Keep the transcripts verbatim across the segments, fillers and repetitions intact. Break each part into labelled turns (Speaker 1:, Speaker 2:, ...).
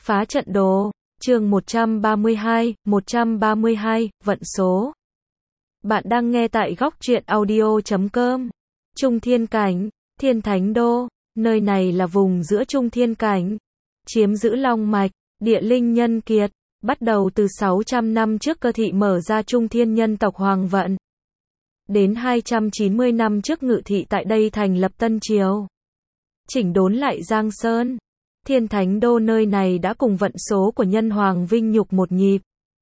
Speaker 1: Phá trận đồ, chương một trăm ba mươi hai, một trăm ba mươi hai, vận số. Bạn đang nghe tại góc truyện audio chấm com. Trung Thiên Cảnh, Thiên Thánh Đô, nơi này là vùng giữa Trung Thiên Cảnh, chiếm giữ Long Mạch, địa linh nhân kiệt, bắt đầu từ sáu trăm năm trước Cơ Thị mở ra Trung Thiên nhân tộc Hoàng Vận. Đến hai trăm chín mươi năm trước Ngự Thị tại đây thành lập Tân Triều. Chỉnh đốn lại Giang Sơn. Thiên Thánh Đô nơi này đã cùng vận số của nhân hoàng vinh nhục một nhịp.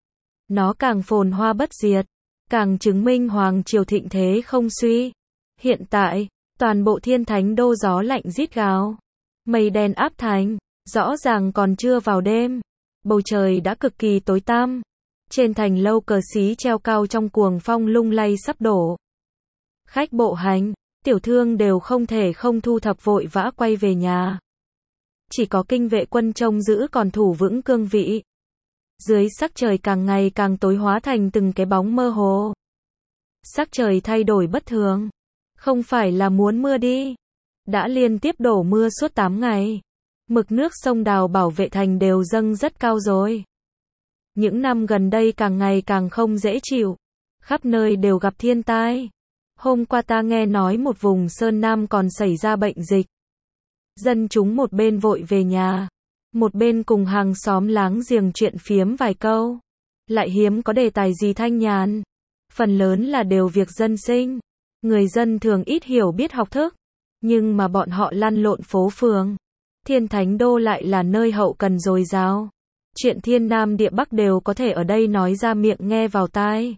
Speaker 1: Nó càng phồn hoa bất diệt, càng chứng minh hoàng triều thịnh thế không suy. Hiện tại, toàn bộ Thiên Thánh Đô gió lạnh rít gào, mây đen áp thành, rõ ràng còn chưa vào đêm, bầu trời đã cực kỳ tối tăm. Trên thành lâu cờ xí treo cao trong cuồng phong lung lay sắp đổ. Khách bộ hành, tiểu thương đều không thể không thu thập vội vã quay về nhà. Chỉ có kinh vệ quân trông giữ còn thủ vững cương vị. Dưới sắc trời càng ngày càng tối hóa thành từng cái bóng mơ hồ. Sắc trời thay đổi bất thường. Không phải là muốn mưa đi. Đã liên tiếp đổ mưa suốt tám ngày. Mực nước sông Đào bảo vệ thành đều dâng rất cao rồi. Những năm gần đây càng ngày càng không dễ chịu. Khắp nơi đều gặp thiên tai. Hôm qua ta nghe nói một vùng Sơn Nam còn xảy ra bệnh dịch. Dân chúng một bên vội về nhà, một bên cùng hàng xóm láng giềng chuyện phiếm vài câu. Lại hiếm có đề tài gì thanh nhàn. Phần lớn là đều việc dân sinh. Người dân thường ít hiểu biết học thức. Nhưng mà bọn họ lăn lộn phố phường. Thiên Thánh Đô lại là nơi hậu cần dồi dào. Chuyện thiên nam địa bắc đều có thể ở đây nói ra miệng nghe vào tai.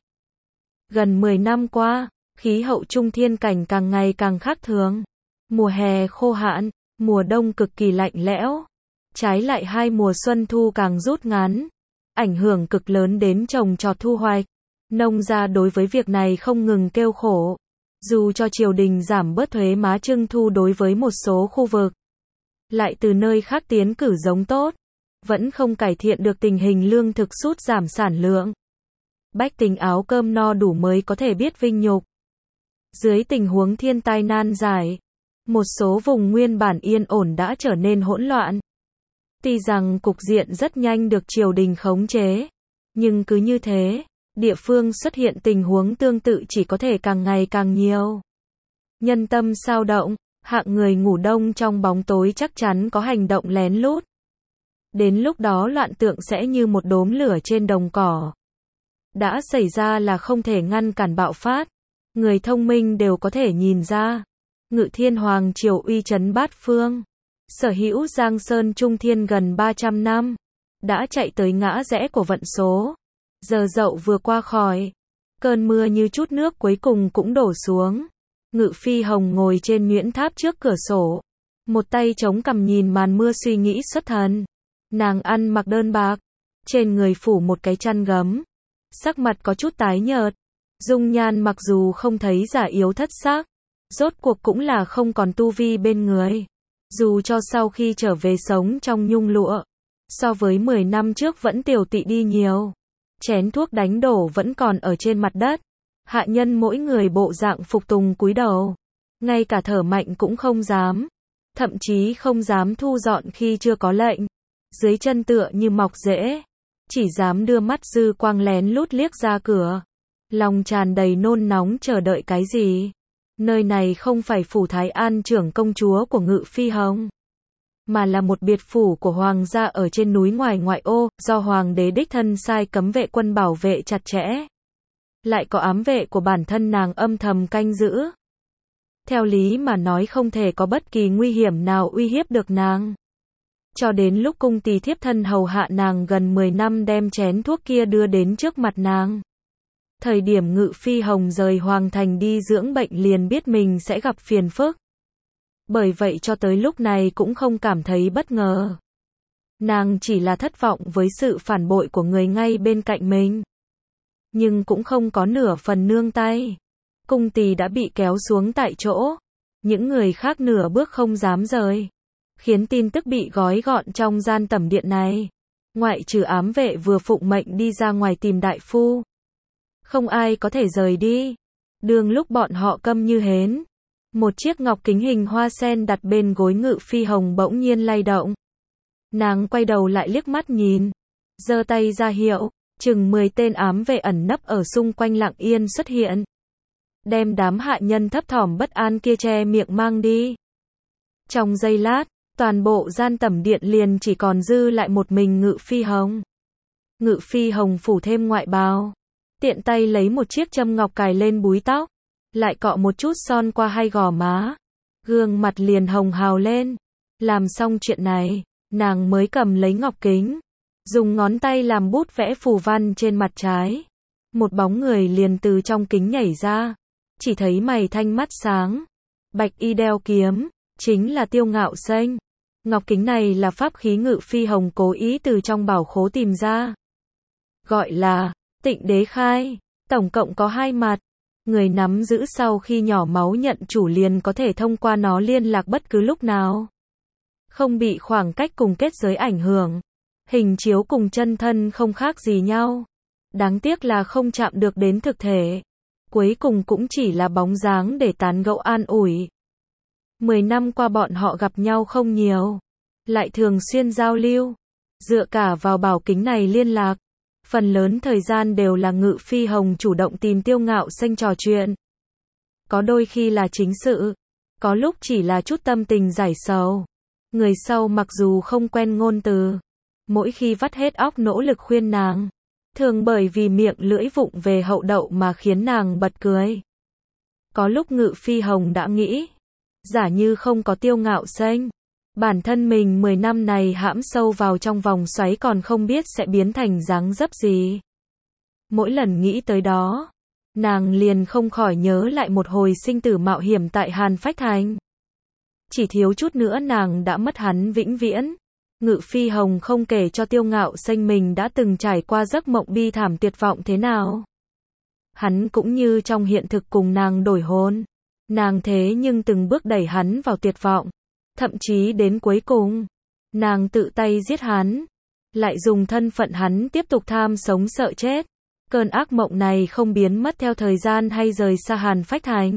Speaker 1: Gần mười năm qua, khí hậu Trung Thiên Cảnh càng ngày càng khác thường. Mùa hè khô hạn, mùa đông cực kỳ lạnh lẽo. Trái lại hai mùa xuân thu càng rút ngắn. Ảnh hưởng cực lớn đến trồng trọt thu hoạch. Nông gia đối với việc này không ngừng kêu khổ. Dù cho triều đình giảm bớt thuế má trưng thu đối với một số khu vực. Lại từ nơi khác tiến cử giống tốt. Vẫn không cải thiện được tình hình lương thực sút giảm sản lượng. Bách tính áo cơm no đủ mới có thể biết vinh nhục. Dưới tình huống thiên tai nan giải, một số vùng nguyên bản yên ổn đã trở nên hỗn loạn. Tuy rằng cục diện rất nhanh được triều đình khống chế, nhưng cứ như thế, địa phương xuất hiện tình huống tương tự chỉ có thể càng ngày càng nhiều. Nhân tâm sao động, hạng người ngủ đông trong bóng tối chắc chắn có hành động lén lút. Đến lúc đó loạn tượng sẽ như một đốm lửa trên đồng cỏ. Đã xảy ra là không thể ngăn cản bạo phát. Người thông minh đều có thể nhìn ra. Ngự Thiên Hoàng triều uy chấn bát phương. Sở hữu Giang Sơn Trung Thiên gần ba trăm năm. Đã chạy tới ngã rẽ của vận số. Giờ dậu vừa qua khỏi. Cơn mưa như chút nước cuối cùng cũng đổ xuống. Ngự Phi Hồng ngồi trên nhuyễn tháp trước cửa sổ. Một tay chống cằm nhìn màn mưa suy nghĩ xuất thần. Nàng ăn mặc đơn bạc. Trên người phủ một cái chăn gấm. Sắc mặt có chút tái nhợt. Dung nhan mặc dù không thấy già yếu thất xác. Rốt cuộc cũng là không còn tu vi bên người. Dù cho sau khi trở về sống trong nhung lụa. So với mười năm trước vẫn tiểu tụy đi nhiều. Chén thuốc đánh đổ vẫn còn ở trên mặt đất. Hạ nhân mỗi người bộ dạng phục tùng cúi đầu. Ngay cả thở mạnh cũng không dám. Thậm chí không dám thu dọn khi chưa có lệnh. Dưới chân tựa như mọc rễ. Chỉ dám đưa mắt dư quang lén lút liếc ra cửa. Lòng tràn đầy nôn nóng chờ đợi cái gì. Nơi này không phải phủ Thái An trưởng công chúa của Ngự Phi Hồng. Mà là một biệt phủ của hoàng gia ở trên núi ngoài ngoại ô. Do hoàng đế đích thân sai cấm vệ quân bảo vệ chặt chẽ. Lại có ám vệ của bản thân nàng âm thầm canh giữ. Theo lý mà nói không thể có bất kỳ nguy hiểm nào uy hiếp được nàng. Cho đến lúc cung tỳ thiếp thân hầu hạ nàng gần mười năm đem chén thuốc kia đưa đến trước mặt nàng. Thời điểm Ngự Phi Hồng rời hoàng thành đi dưỡng bệnh liền biết mình sẽ gặp phiền phức. Bởi vậy cho tới lúc này cũng không cảm thấy bất ngờ. Nàng chỉ là thất vọng với sự phản bội của người ngay bên cạnh mình. Nhưng cũng không có nửa phần nương tay. Cung tỳ đã bị kéo xuống tại chỗ. Những người khác nửa bước không dám rời. Khiến tin tức bị gói gọn trong gian tẩm điện này. Ngoại trừ ám vệ vừa phụng mệnh đi ra ngoài tìm đại phu. Không ai có thể rời đi. Đường lúc bọn họ câm như hến. Một chiếc ngọc kính hình hoa sen đặt bên gối Ngự Phi Hồng bỗng nhiên lay động. Nàng quay đầu lại liếc mắt nhìn, giơ tay ra hiệu, chừng mười tên ám vệ ẩn nấp ở xung quanh lặng yên xuất hiện. Đem đám hạ nhân thấp thỏm bất an kia che miệng mang đi. Trong giây lát, toàn bộ gian tẩm điện liền chỉ còn dư lại một mình Ngự Phi Hồng. Ngự Phi Hồng phủ thêm ngoại bào, tiện tay lấy một chiếc châm ngọc cài lên búi tóc, lại cọ một chút son qua hai gò má, gương mặt liền hồng hào lên. Làm xong chuyện này, nàng mới cầm lấy ngọc kính, dùng ngón tay làm bút vẽ phù văn trên mặt trái. Một bóng người liền từ trong kính nhảy ra, chỉ thấy mày thanh mắt sáng, bạch y đeo kiếm, chính là Tiêu Ngạo Xanh. Ngọc kính này là pháp khí Ngự Phi Hồng cố ý từ trong bảo khố tìm ra. Gọi là Tịnh Đế Khai, tổng cộng có hai mặt. Người nắm giữ sau khi nhỏ máu nhận chủ liền có thể thông qua nó liên lạc bất cứ lúc nào. Không bị khoảng cách cùng kết giới ảnh hưởng. Hình chiếu cùng chân thân không khác gì nhau. Đáng tiếc là không chạm được đến thực thể. Cuối cùng cũng chỉ là bóng dáng để tán gẫu an ủi. Mười năm qua bọn họ gặp nhau không nhiều, lại thường xuyên giao lưu, dựa cả vào bảo kính này liên lạc. Phần lớn thời gian đều là Ngự Phi Hồng chủ động tìm Tiêu Ngạo Xanh trò chuyện. Có đôi khi là chính sự, có lúc chỉ là chút tâm tình giải sầu. Người sau mặc dù không quen ngôn từ, mỗi khi vắt hết óc nỗ lực khuyên nàng, thường bởi vì miệng lưỡi vụng về hậu đậu mà khiến nàng bật cười. Có lúc Ngự Phi Hồng đã nghĩ, giả như không có Tiêu Ngạo Xanh, bản thân mình mười năm này hãm sâu vào trong vòng xoáy còn không biết sẽ biến thành dáng dấp gì. Mỗi lần nghĩ tới đó, nàng liền không khỏi nhớ lại một hồi sinh tử mạo hiểm tại Hàn Phách Thành. Chỉ thiếu chút nữa nàng đã mất hắn vĩnh viễn. Ngự Phi Hồng không kể cho Tiêu Ngạo Xanh mình đã từng trải qua giấc mộng bi thảm tuyệt vọng thế nào. Hắn cũng như trong hiện thực cùng nàng đổi hôn. Nàng thế nhưng từng bước đẩy hắn vào tuyệt vọng. Thậm chí đến cuối cùng, nàng tự tay giết hắn, lại dùng thân phận hắn tiếp tục tham sống sợ chết. Cơn ác mộng này không biến mất theo thời gian hay rời xa Hàn Phách Thành.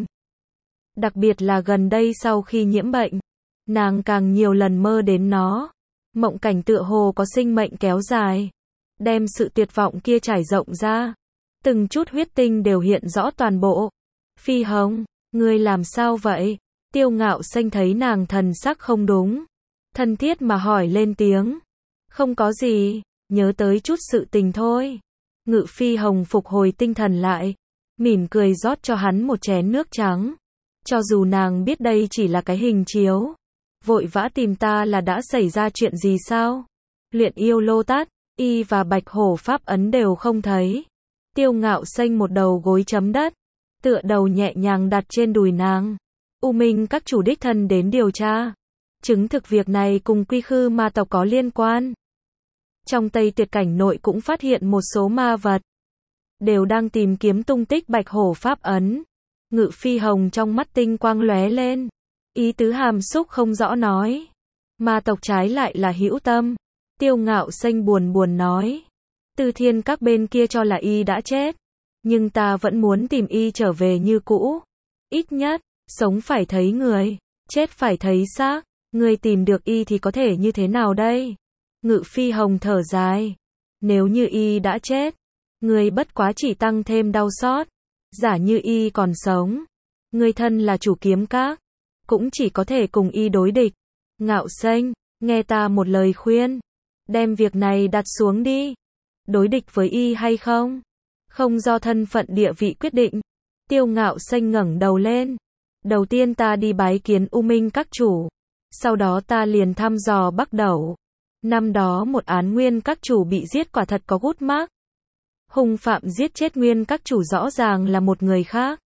Speaker 1: Đặc biệt là gần đây sau khi nhiễm bệnh, nàng càng nhiều lần mơ đến nó. Mộng cảnh tựa hồ có sinh mệnh kéo dài, đem sự tuyệt vọng kia trải rộng ra. Từng chút huyết tinh đều hiện rõ toàn bộ. Phi Hồng, ngươi làm sao vậy? Tiêu Ngạo Xanh thấy nàng thần sắc không đúng, thân thiết mà hỏi lên tiếng. Không có gì, nhớ tới chút sự tình thôi. Ngự Phi Hồng phục hồi tinh thần lại, mỉm cười rót cho hắn một chén nước trắng. Cho dù nàng biết đây chỉ là cái hình chiếu, vội vã tìm ta là đã xảy ra chuyện gì sao? Luyện yêu lô tát, y và bạch hổ pháp ấn đều không thấy. Tiêu Ngạo Xanh một đầu gối chấm đất, tựa đầu nhẹ nhàng đặt trên đùi nàng. U Minh các chủ đích thân đến điều tra, chứng thực việc này cùng Quy Khư ma tộc có liên quan. Trong Tây Tuyệt cảnh nội cũng phát hiện một số ma vật, đều đang tìm kiếm tung tích bạch hổ pháp ấn. Ngự Phi Hồng trong mắt tinh quang lóe lên, ý tứ hàm xúc không rõ nói. Ma tộc trái lại là hữu tâm. Tiêu Ngạo Xanh buồn buồn nói. Từ Thiên các bên kia cho là y đã chết, nhưng ta vẫn muốn tìm y trở về như cũ. Ít nhất, sống phải thấy người, chết phải thấy xác. Ngươi tìm được y thì có thể như thế nào đây? Ngự Phi Hồng thở dài. Nếu như y đã chết, ngươi bất quá chỉ tăng thêm đau xót. Giả như y còn sống, ngươi thân là chủ kiếm các, cũng chỉ có thể cùng y đối địch. Ngạo Xanh, nghe ta một lời khuyên, đem việc này đặt xuống đi. Đối địch với y hay không, không do thân phận địa vị quyết định. Tiêu Ngạo Xanh ngẩng đầu lên. Đầu tiên ta đi bái kiến U Minh các chủ, sau đó ta liền thăm dò Bắc Đẩu. Năm đó một án Nguyên các chủ bị giết quả thật có gút mác. Hung phạm giết chết Nguyên các chủ rõ ràng là một người khác.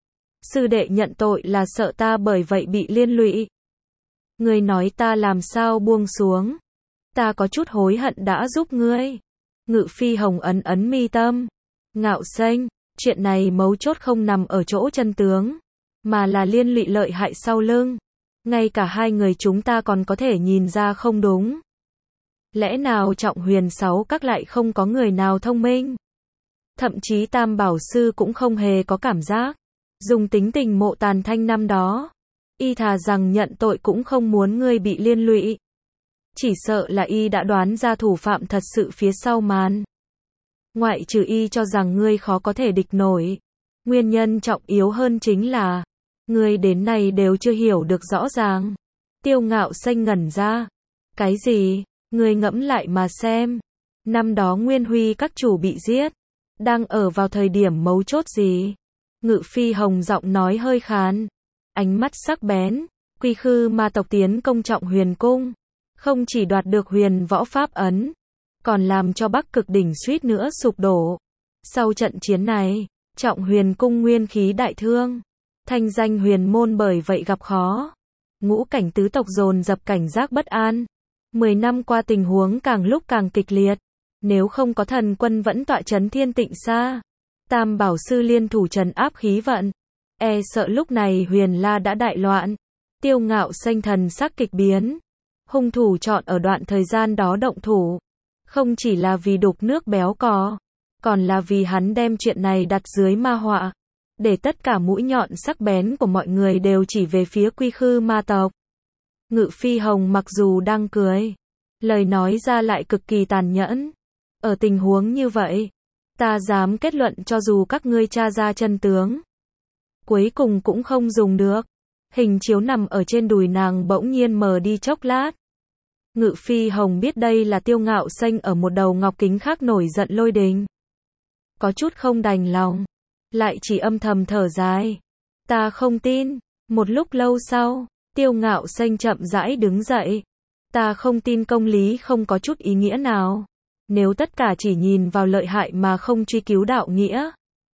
Speaker 1: Sư đệ nhận tội là sợ ta bởi vậy bị liên lụy. Ngươi nói ta làm sao buông xuống. Ta có chút hối hận đã giúp ngươi. Ngự Phi Hồng ấn ấn mi tâm. Ngạo Xanh, chuyện này mấu chốt không nằm ở chỗ chân tướng, mà là liên lụy lợi hại sau lưng. Ngay cả hai người chúng ta còn có thể nhìn ra không đúng. Lẽ nào Trọng Huyền sáu các lại không có người nào thông minh? Thậm chí Tam Bảo Sư cũng không hề có cảm giác. Dùng tính tình Mộ Tàn Thanh năm đó, y thà rằng nhận tội cũng không muốn ngươi bị liên lụy. Chỉ sợ là y đã đoán ra thủ phạm thật sự phía sau màn. Ngoại trừ y cho rằng ngươi khó có thể địch nổi. Nguyên nhân trọng yếu hơn chính là, ngươi đến nay đều chưa hiểu được rõ ràng. Tiêu Ngạo Xanh ngẩn ra. Cái gì? Ngươi ngẫm lại mà xem. Năm đó Nguyên Huy các chủ bị giết. Đang ở vào thời điểm mấu chốt gì? Ngự Phi Hồng giọng nói hơi khàn. Ánh mắt sắc bén. Quy Khư ma tộc tiến công Trọng Huyền Cung. Không chỉ đoạt được huyền võ pháp ấn. Còn làm cho Bắc Cực đỉnh suýt nữa sụp đổ. Sau trận chiến này, Trọng Huyền Cung nguyên khí đại thương. Thanh danh huyền môn bởi vậy gặp khó. Ngũ cảnh tứ tộc dồn dập cảnh giác bất an. Mười năm qua tình huống càng lúc càng kịch liệt. Nếu không có thần quân vẫn tọa trấn Thiên Tịnh Sa, Tam Bảo Sư liên thủ trấn áp khí vận, e sợ lúc này Huyền La đã đại loạn. Tiêu Ngạo Xanh thần sắc kịch biến. Hung thủ chọn ở đoạn thời gian đó động thủ, không chỉ là vì đục nước béo cò, còn là vì hắn đem chuyện này đặt dưới ma họa, để tất cả mũi nhọn sắc bén của mọi người đều chỉ về phía Quy Khư ma tộc. Ngự Phi Hồng mặc dù đang cười, lời nói ra lại cực kỳ tàn nhẫn. Ở tình huống như vậy, ta dám kết luận cho dù các ngươi tra ra chân tướng, cuối cùng cũng không dùng được. Hình chiếu nằm ở trên đùi nàng bỗng nhiên mờ đi chốc lát. Ngự Phi Hồng biết đây là Tiêu Ngạo Xanh ở một đầu ngọc kính khác nổi giận lôi đình. Có chút không đành lòng, lại chỉ âm thầm thở dài. Ta không tin. Một lúc lâu sau, Tiêu Ngạo Xanh chậm rãi đứng dậy. Ta không tin công lý không có chút ý nghĩa nào. Nếu tất cả chỉ nhìn vào lợi hại mà không truy cứu đạo nghĩa.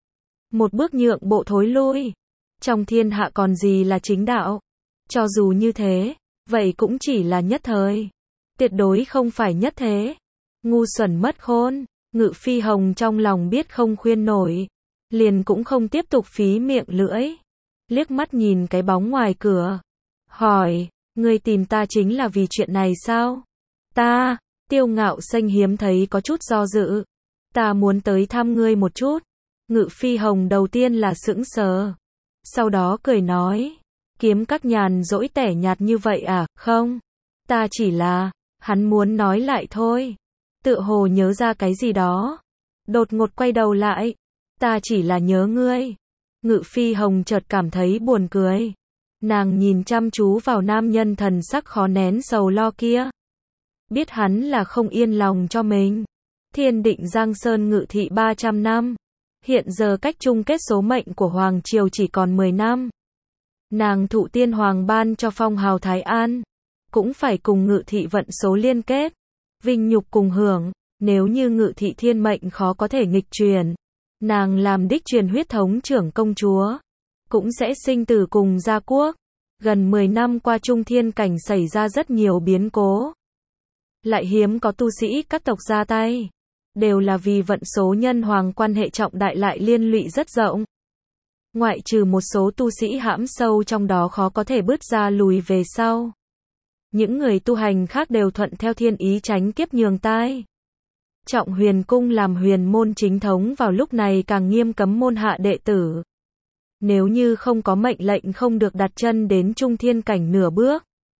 Speaker 1: Một bước nhượng bộ thối lui. Trong thiên hạ còn gì là chính đạo? Cho dù như thế, vậy cũng chỉ là nhất thời. Tuyệt đối không phải nhất thế. Ngu xuẩn mất khôn. Ngự Phi Hồng trong lòng biết không khuyên nổi. Liền cũng không tiếp tục phí miệng lưỡi. Liếc mắt nhìn cái bóng ngoài cửa. Hỏi, ngươi tìm ta chính là vì chuyện này sao? Ta, Tiêu Ngạo Xanh hiếm thấy có chút do dự. Ta muốn tới thăm ngươi một chút. Ngự Phi Hồng đầu tiên là sững sờ. Sau đó cười nói, kiếm các nhàn dỗi tẻ nhạt như vậy à? Không, ta chỉ là, hắn muốn nói lại thôi. Tựa hồ nhớ ra cái gì đó. Đột ngột quay đầu lại. Ta chỉ là nhớ ngươi. Ngự Phi Hồng chợt cảm thấy buồn cười. Nàng nhìn chăm chú vào nam nhân thần sắc khó nén sầu lo kia. Biết hắn là không yên lòng cho mình. Thiên Định Giang Sơn ngự thị ba trăm năm. Hiện giờ cách chung kết số mệnh của Hoàng Triều chỉ còn mười năm. Nàng thụ tiên hoàng ban cho phong hào Thái An. Cũng phải cùng ngự thị vận số liên kết. Vinh nhục cùng hưởng. Nếu như ngự thị thiên mệnh khó có thể nghịch truyền. Nàng làm đích truyền huyết thống trưởng công chúa. Cũng sẽ sinh tử cùng gia quốc. Gần mười năm qua Trung Thiên Cảnh xảy ra rất nhiều biến cố. Lại hiếm có tu sĩ các tộc ra tay. Đều là vì vận số nhân hoàng quan hệ trọng đại lại liên lụy rất rộng. Ngoại trừ một số tu sĩ hãm sâu trong đó khó có thể bứt ra lùi về sau. Những người tu hành khác đều thuận theo thiên ý tránh kiếp nhường tai. Trọng Huyền Cung làm huyền môn chính thống vào lúc này càng nghiêm cấm môn hạ đệ tử. Nếu như không có mệnh lệnh không được đặt chân đến Trung Thiên Cảnh nửa bước.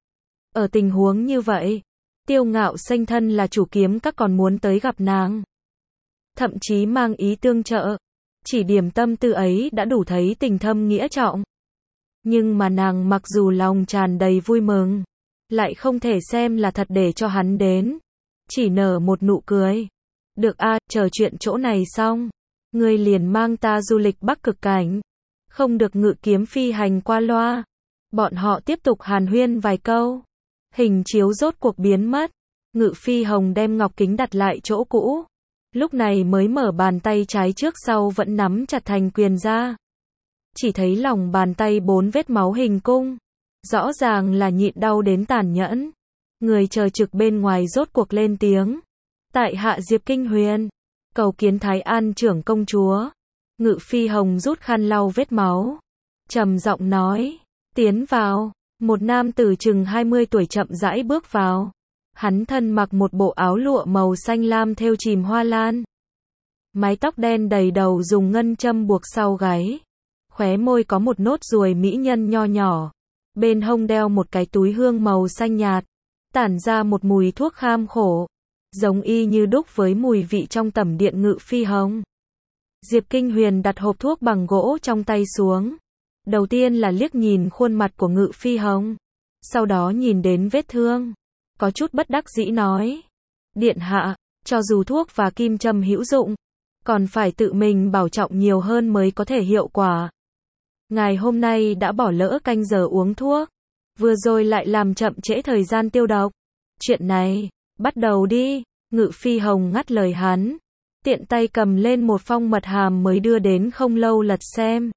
Speaker 1: Ở tình huống như vậy, Tiêu Ngạo Xanh thân là chủ kiếm các còn muốn tới gặp nàng. Thậm chí mang ý tương trợ. Chỉ điểm tâm tư ấy đã đủ thấy tình thâm nghĩa trọng. Nhưng mà nàng mặc dù lòng tràn đầy vui mừng, lại không thể xem là thật để cho hắn đến. Chỉ nở một nụ cười. Được a, à, chờ chuyện chỗ này xong. Ngươi liền mang ta du lịch Bắc Cực Cảnh. Không được ngự kiếm phi hành qua loa. Bọn họ tiếp tục hàn huyên vài câu. Hình chiếu rốt cuộc biến mất. Ngự Phi Hồng đem ngọc kính đặt lại chỗ cũ. Lúc này mới mở bàn tay trái trước sau vẫn nắm chặt thành quyền ra. Chỉ thấy lòng bàn tay bốn vết máu hình cung. Rõ ràng là nhịn đau đến tàn nhẫn. Người chờ trực bên ngoài rốt cuộc lên tiếng. Tại hạ Diệp Kinh Huyền. Cầu kiến Thái An trưởng công chúa. Ngự Phi Hồng rút khăn lau vết máu. Trầm giọng nói. Tiến vào. Một nam tử chừng hai mươi tuổi chậm rãi bước vào. Hắn thân mặc một bộ áo lụa màu xanh lam thêu chìm hoa lan. Mái tóc đen đầy đầu dùng ngân châm buộc sau gáy. Khóe môi có một nốt ruồi mỹ nhân nho nhỏ. Bên hông đeo một cái túi hương màu xanh nhạt. tản ra một mùi thuốc kham khổ, giống y như đúc với mùi vị trong tẩm điện Ngự Phi Hồng. Diệp Kinh Huyền đặt hộp thuốc bằng gỗ trong tay xuống. Đầu tiên là liếc nhìn khuôn mặt của Ngự Phi Hồng, sau đó nhìn đến vết thương, có chút bất đắc dĩ nói: Điện hạ, cho dù thuốc và kim châm hữu dụng, còn phải tự mình bảo trọng nhiều hơn mới có thể hiệu quả. Ngài hôm nay đã bỏ lỡ canh giờ uống thuốc, vừa rồi lại làm chậm trễ thời gian tiêu độc. Chuyện này, bắt đầu đi. Ngự Phi Hồng ngắt lời hắn, tiện tay cầm lên một phong mật hàm mới đưa đến không lâu lật xem.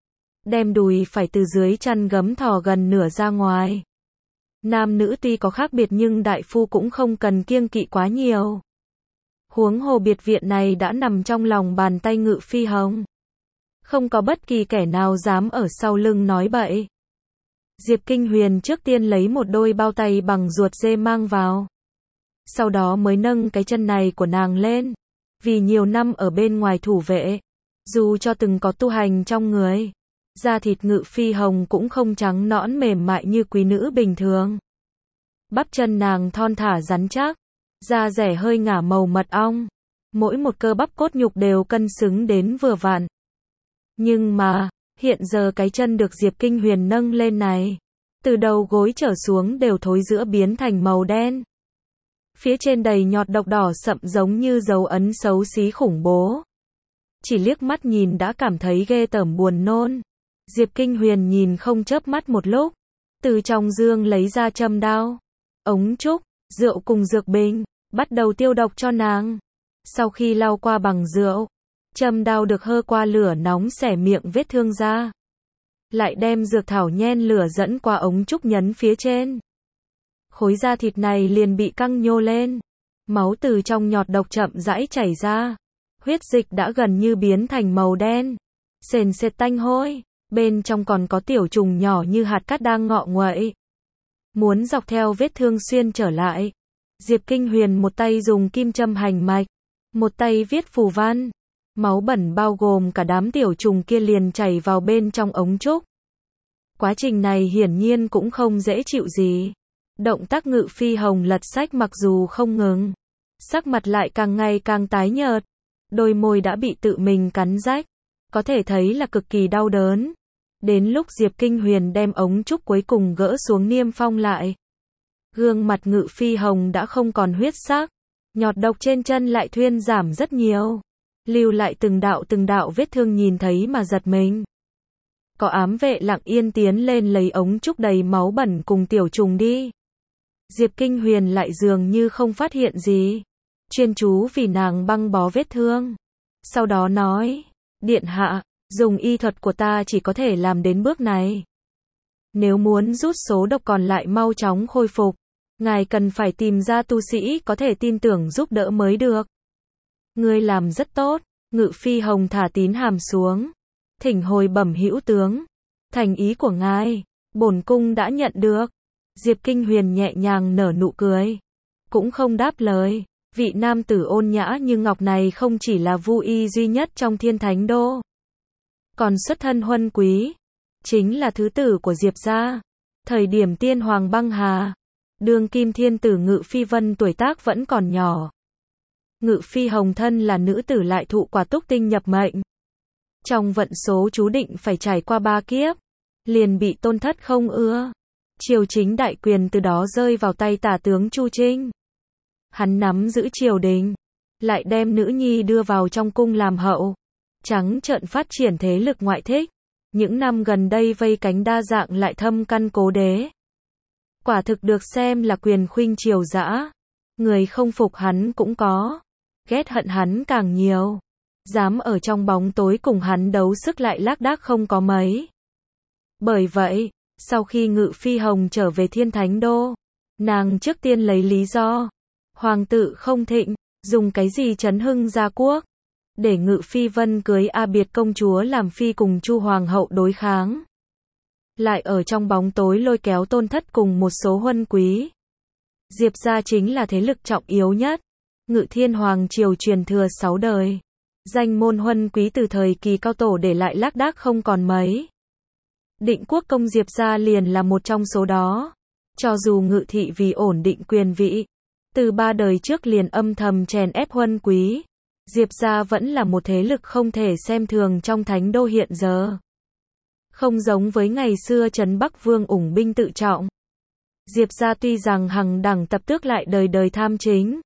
Speaker 1: Đem đùi phải từ dưới chăn gấm thò gần nửa ra ngoài. Nam nữ tuy có khác biệt nhưng đại phu cũng không cần kiêng kỵ quá nhiều. Huống hồ biệt viện này đã nằm trong lòng bàn tay Ngự Phi Hồng. Không có bất kỳ kẻ nào dám ở sau lưng nói bậy. Diệp Kinh Huyền trước tiên lấy một đôi bao tay bằng ruột dê mang vào. Sau đó mới nâng cái chân này của nàng lên. Vì nhiều năm ở bên ngoài thủ vệ, dù cho từng có tu hành trong người, da thịt Ngự Phi Hồng cũng không trắng nõn mềm mại như quý nữ bình thường. Bắp chân nàng thon thả rắn chắc, da dẻ hơi ngả màu mật ong, mỗi một cơ bắp cốt nhục đều cân xứng đến vừa vặn. Nhưng mà, hiện giờ cái chân được Diệp Kinh Huyền nâng lên này, từ đầu gối trở xuống đều thối rữa biến thành màu đen. Phía trên đầy nhọt độc đỏ sậm giống như dấu ấn xấu xí khủng bố. Chỉ liếc mắt nhìn đã cảm thấy ghê tởm buồn nôn. Diệp Kinh Huyền nhìn không chớp mắt một lúc, từ trong dương lấy ra châm đao, ống trúc, rượu cùng dược bình, bắt đầu tiêu độc cho nàng. Sau khi lau qua bằng rượu, châm đao được hơ qua lửa nóng xẻ miệng vết thương ra. Lại đem dược thảo nhen lửa dẫn qua ống trúc nhấn phía trên. Khối da thịt này liền bị căng nhô lên. Máu từ trong nhọt độc chậm rãi chảy ra. Huyết dịch đã gần như biến thành màu đen. Sền sệt tanh hôi. Bên trong còn có tiểu trùng nhỏ như hạt cát đang ngọ nguậy. Muốn dọc theo vết thương xuyên trở lại. Diệp Kinh Huyền một tay dùng kim châm hành mạch, một tay viết phù văn. Máu bẩn bao gồm cả đám tiểu trùng kia liền chảy vào bên trong ống trúc. Quá trình này hiển nhiên cũng không dễ chịu gì. Động tác Ngự Phi Hồng lật sách mặc dù không ngừng, sắc mặt lại càng ngày càng tái nhợt. Đôi môi đã bị tự mình cắn rách, có thể thấy là cực kỳ đau đớn. Đến lúc Diệp Kinh Huyền đem ống trúc cuối cùng gỡ xuống niêm phong lại, gương mặt Ngự Phi Hồng đã không còn huyết sắc, nhọt độc trên chân lại thuyên giảm rất nhiều, lưu lại từng đạo từng đạo vết thương nhìn thấy mà giật mình. Có ám vệ lặng yên tiến lên lấy ống trúc đầy máu bẩn cùng tiểu trùng đi. Diệp Kinh Huyền lại dường như không phát hiện gì, chuyên chú vì nàng băng bó vết thương. Sau đó nói, Điện hạ, dùng y thuật của ta chỉ có thể làm đến bước này. Nếu muốn rút số độc còn lại mau chóng khôi phục, ngài cần phải tìm ra tu sĩ có thể tin tưởng giúp đỡ mới được. Ngươi làm rất tốt. Ngự Phi Hồng thả tín hàm xuống, thỉnh hồi bẩm hữu tướng, thành ý của ngài, bổn cung đã nhận được. Diệp Kinh Huyền nhẹ nhàng nở nụ cười, cũng không đáp lời. Vị nam tử ôn nhã như ngọc này không chỉ là vu y duy nhất trong Thiên Thánh Đô, còn xuất thân huân quý, chính là thứ tử của Diệp gia. Thời điểm tiên hoàng băng hà, đương kim thiên tử Ngự Phi Vân tuổi tác vẫn còn nhỏ. Ngự Phi Hồng thân là nữ tử lại thụ quả túc tinh nhập mệnh. Trong vận số chú định phải trải qua ba kiếp, liền bị tôn thất không ưa. Triều chính đại quyền từ đó rơi vào tay tả tướng Chu Trinh. Hắn nắm giữ triều đình, lại đem nữ nhi đưa vào trong cung làm hậu, trắng trợn phát triển thế lực ngoại thích. Những năm gần đây vây cánh đa dạng lại thâm căn cố đế. Quả thực được xem là quyền khuynh triều dã. Người không phục hắn cũng có, ghét hận hắn càng nhiều. Dám ở trong bóng tối cùng hắn đấu sức lại lác đác không có mấy. Bởi vậy, sau khi Ngự Phi Hồng trở về Thiên Thánh Đô, nàng trước tiên lấy lý do hoàng tự không thịnh, dùng cái gì chấn hưng gia quốc, để Ngự Phi Vân cưới A Biệt công chúa làm phi cùng Chu hoàng hậu đối kháng. Lại ở trong bóng tối lôi kéo tôn thất cùng một số huân quý. Diệp gia chính là thế lực trọng yếu nhất. Ngự Thiên Hoàng triều truyền thừa sáu đời. Danh môn huân quý từ thời kỳ cao tổ để lại lác đác không còn mấy. Định quốc công Diệp gia liền là một trong số đó. Cho dù Ngự thị vì ổn định quyền vị, từ ba đời trước liền âm thầm chèn ép Huân Quý, Diệp gia vẫn là một thế lực không thể xem thường trong thánh đô hiện giờ. Không giống với ngày xưa Trấn Bắc Vương ủng binh tự trọng. Diệp gia tuy rằng hằng đẳng tập tước lại đời đời tham chính.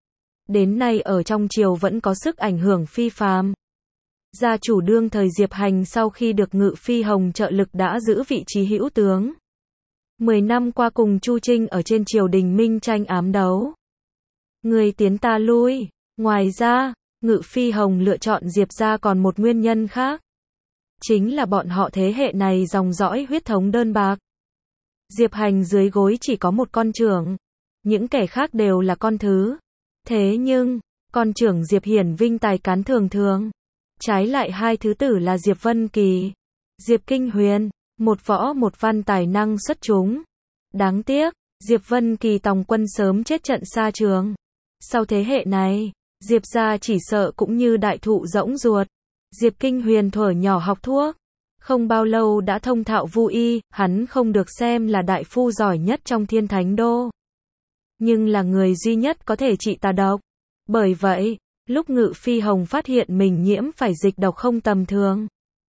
Speaker 1: Đến nay ở trong triều vẫn có sức ảnh hưởng phi phàm. Gia chủ đương thời Diệp Hành sau khi được Ngự Phi Hồng trợ lực đã giữ vị trí hữu tướng. Mười năm qua cùng Chu Trinh ở trên triều đình minh tranh ám đấu. Người tiến ta lui. Ngoài ra, Ngự Phi Hồng lựa chọn Diệp gia còn một nguyên nhân khác. Chính là bọn họ thế hệ này dòng dõi huyết thống đơn bạc. Diệp Hành dưới gối chỉ có một con trưởng. Những kẻ khác đều là con thứ. Thế nhưng, con trưởng Diệp Hiển Vinh tài cán thường thường. Trái lại hai thứ tử là Diệp Vân Kỳ, Diệp Kinh Huyền, một võ một văn tài năng xuất chúng. Đáng tiếc, Diệp Vân Kỳ tòng quân sớm chết trận xa trường. Sau thế hệ này, Diệp gia chỉ sợ cũng như đại thụ rỗng ruột. Diệp Kinh Huyền thuở nhỏ học thuốc, không bao lâu đã thông thạo vu y, hắn không được xem là đại phu giỏi nhất trong Thiên Thánh Đô. Nhưng là người duy nhất có thể trị tà độc. Bởi vậy, lúc Ngự Phi Hồng phát hiện mình nhiễm phải dịch độc không tầm thường,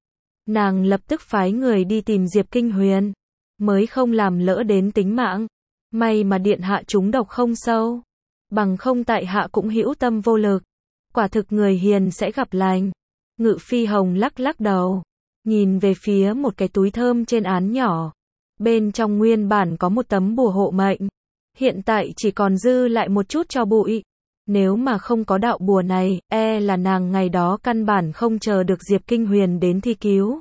Speaker 1: nàng lập tức phái người đi tìm Diệp Kinh Huyền, mới không làm lỡ đến tính mạng. May mà điện hạ trúng độc không sâu, bằng không tại hạ cũng hữu tâm vô lực. Quả thực người hiền sẽ gặp lành. Ngự Phi Hồng lắc lắc đầu, nhìn về phía một cái túi thơm trên án nhỏ. Bên trong nguyên bản có một tấm bùa hộ mệnh, hiện tại chỉ còn dư lại một chút tro bụi. Nếu mà không có đạo bùa này, e là nàng ngày đó căn bản không chờ được Diệp Kinh Huyền đến thi cứu.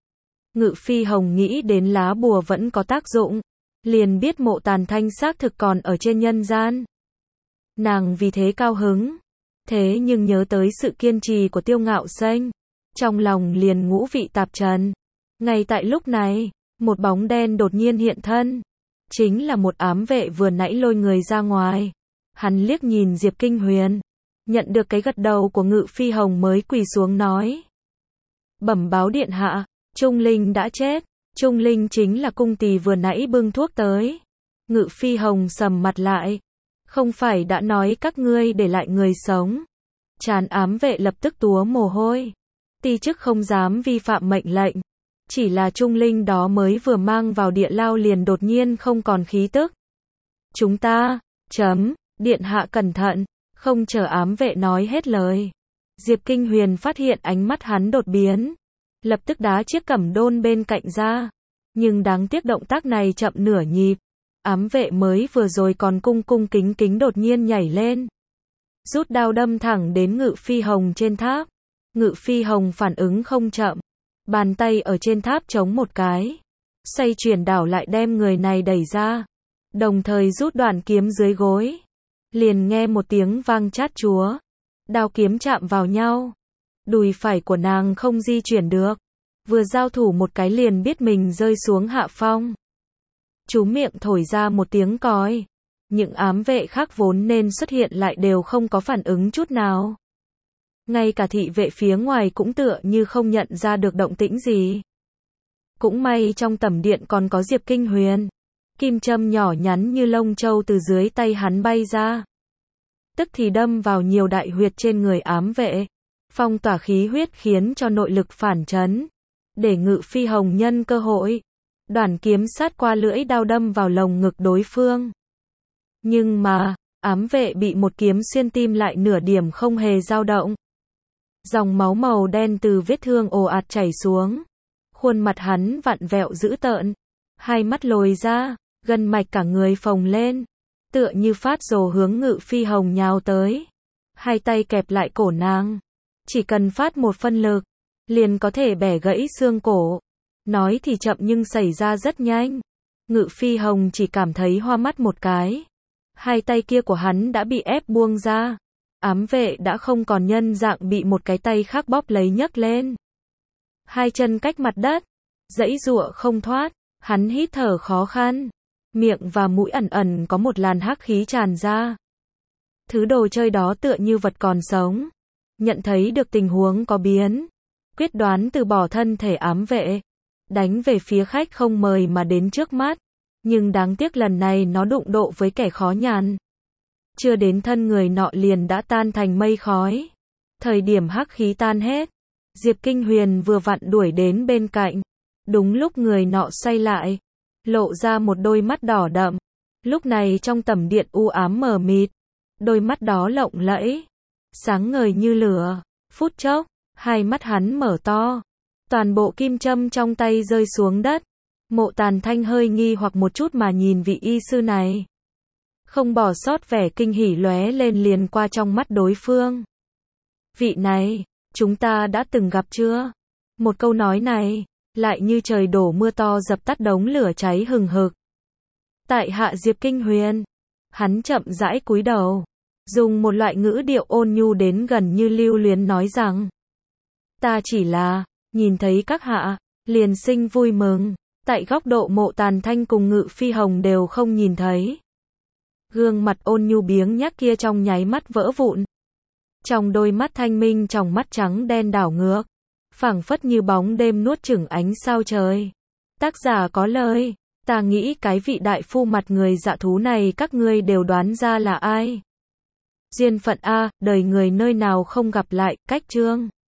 Speaker 1: Ngự Phi Hồng nghĩ đến lá bùa vẫn có tác dụng, liền biết Mộ Tàn Thanh xác thực còn ở trên nhân gian. Nàng vì thế cao hứng, thế nhưng nhớ tới sự kiên trì của Tiêu Ngạo Xanh, trong lòng liền ngũ vị tạp trần. Ngay tại lúc này, một bóng đen đột nhiên hiện thân, chính là một ám vệ vừa nãy lôi người ra ngoài. Hắn liếc nhìn Diệp Kinh Huyền, nhận được cái gật đầu của Ngự Phi Hồng mới quỳ xuống nói: bẩm báo điện hạ, Trung Linh đã chết. Trung Linh chính là cung tỳ vừa nãy bưng thuốc tới. Ngự Phi Hồng sầm mặt lại, không phải đã nói các ngươi để lại người sống. Trán ám vệ lập tức túa mồ hôi. Ti chức không dám vi phạm mệnh lệnh, chỉ là Trung Linh đó mới vừa mang vào địa lao liền đột nhiên không còn khí tức. Chúng ta, chấm, điện hạ cẩn thận. Không chờ ám vệ nói hết lời, Diệp Kinh Huyền phát hiện ánh mắt hắn đột biến, lập tức đá chiếc cẩm đôn bên cạnh ra. Nhưng đáng tiếc động tác này chậm nửa nhịp, ám vệ mới vừa rồi còn cung cung kính kính đột nhiên nhảy lên, rút đao đâm thẳng đến Ngự Phi Hồng trên tháp. Ngự Phi Hồng phản ứng không chậm, bàn tay ở trên tháp chống một cái, xoay chuyển đảo lại đem người này đẩy ra, đồng thời rút đoạn kiếm dưới gối. Liền nghe một tiếng vang chát chúa, đao kiếm chạm vào nhau, đùi phải của nàng không di chuyển được, vừa giao thủ một cái liền biết mình rơi xuống hạ phong. Chú miệng thổi ra một tiếng còi, những ám vệ khác vốn nên xuất hiện lại đều không có phản ứng chút nào. Ngay cả thị vệ phía ngoài cũng tựa như không nhận ra được động tĩnh gì. Cũng may trong tẩm điện còn có Diệp Kinh Huyền. Kim châm nhỏ nhắn như lông châu từ dưới tay hắn bay ra, tức thì đâm vào nhiều đại huyệt trên người ám vệ, phong tỏa khí huyết khiến cho nội lực phản chấn, để Ngự Phi Hồng nhân cơ hội, đoản kiếm sát qua lưỡi đao đâm vào lồng ngực đối phương. Nhưng mà, ám vệ bị một kiếm xuyên tim lại nửa điểm không hề dao động. Dòng máu màu đen từ vết thương ồ ạt chảy xuống, khuôn mặt hắn vặn vẹo dữ tợn, hai mắt lồi ra, gân mạch cả người phồng lên, tựa như phát rồ hướng Ngự Phi Hồng nhào tới. Hai tay kẹp lại cổ nàng, chỉ cần phát một phân lực, liền có thể bẻ gãy xương cổ. Nói thì chậm nhưng xảy ra rất nhanh. Ngự Phi Hồng chỉ cảm thấy hoa mắt một cái, hai tay kia của hắn đã bị ép buông ra. Ám vệ đã không còn nhân dạng bị một cái tay khác bóp lấy nhấc lên. Hai chân cách mặt đất, giãy giụa không thoát, hắn hít thở khó khăn, miệng và mũi ẩn ẩn có một làn hắc khí tràn ra. Thứ đồ chơi đó tựa như vật còn sống, nhận thấy được tình huống có biến, quyết đoán từ bỏ thân thể ám vệ, đánh về phía khách không mời mà đến trước mắt. Nhưng đáng tiếc lần này nó đụng độ với kẻ khó nhằn. Chưa đến thân người nọ liền đã tan thành mây khói. Thời điểm hắc khí tan hết, Diệp Kinh Huyền vừa vặn đuổi đến bên cạnh. Đúng lúc người nọ xoay lại, lộ ra một đôi mắt đỏ đậm. Lúc này trong tầm điện u ám mờ mịt, đôi mắt đó lộng lẫy, sáng ngời như lửa. Phút chốc, hai mắt hắn mở to, toàn bộ kim châm trong tay rơi xuống đất. Mộ Tàn Thanh hơi nghi hoặc một chút mà nhìn vị y sư này. Không bỏ sót vẻ kinh hỉ lóe lên liền qua trong mắt đối phương. Vị này, chúng ta đã từng gặp chưa? Một câu nói này, lại như trời đổ mưa to dập tắt đống lửa cháy hừng hực. Tại hạ Diệp Kinh Huyền. Hắn chậm rãi cúi đầu, dùng một loại ngữ điệu ôn nhu đến gần như lưu luyến nói rằng, ta chỉ là, nhìn thấy các hạ, liền sinh vui mừng. Tại góc độ Mộ Tàn Thanh cùng Ngự Phi Hồng đều không nhìn thấy. Gương mặt ôn nhu biếng nhác kia trong nháy mắt vỡ vụn. Trong đôi mắt thanh minh trong mắt trắng đen đảo ngược, phảng phất như bóng đêm nuốt chửng ánh sao trời. Tác giả có lời, ta nghĩ cái vị đại phu mặt người dạ thú này các ngươi đều đoán ra là ai. Duyên phận a, đời người nơi nào không gặp lại, cách chương.